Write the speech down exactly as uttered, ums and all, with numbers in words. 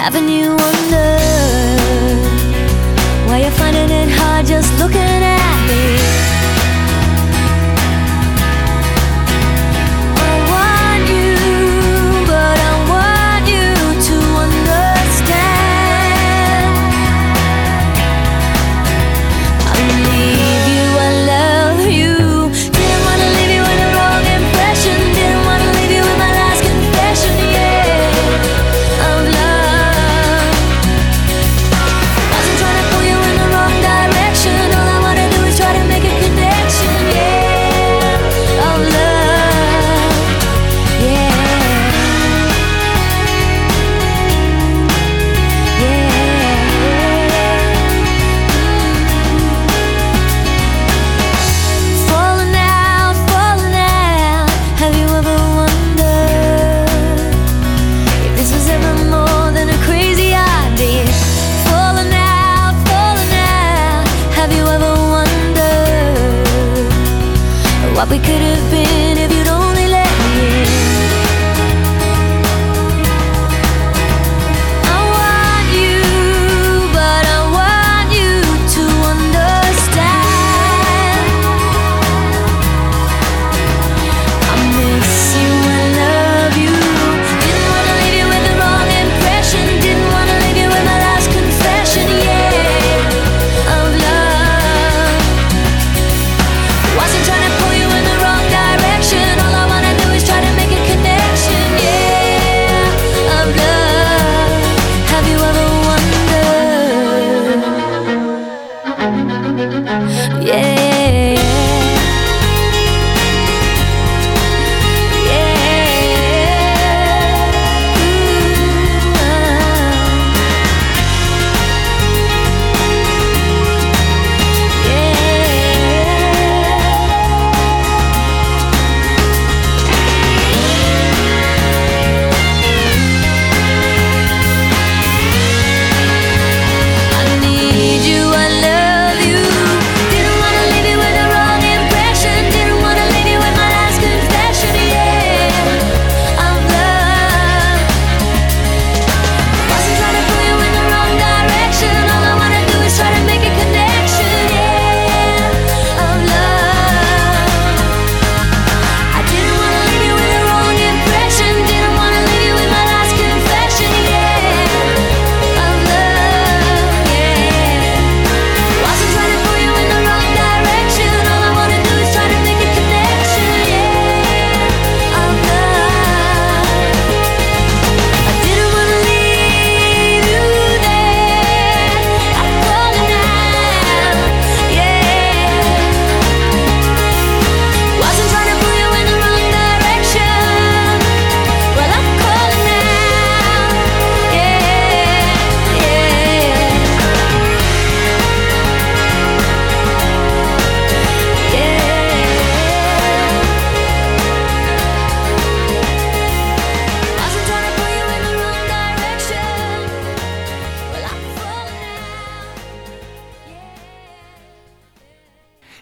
Haven't you wondered why you're finding it hard just looking at me? I want you, but I want you to understand. I need you, I love you. Didn't wanna leave you with a wrong impression. Didn't wanna leave you with my last confession, yeah, of love. Wasn't trying to pull you in the wrong direction. All I wanna do is try to make a connection, yeah, of love, yeah, yeah. Falling out, falling out. Have you ever wondered if this was ever more than a crazy idea? Falling out, falling out. Have you ever wondered what we could have been if you don't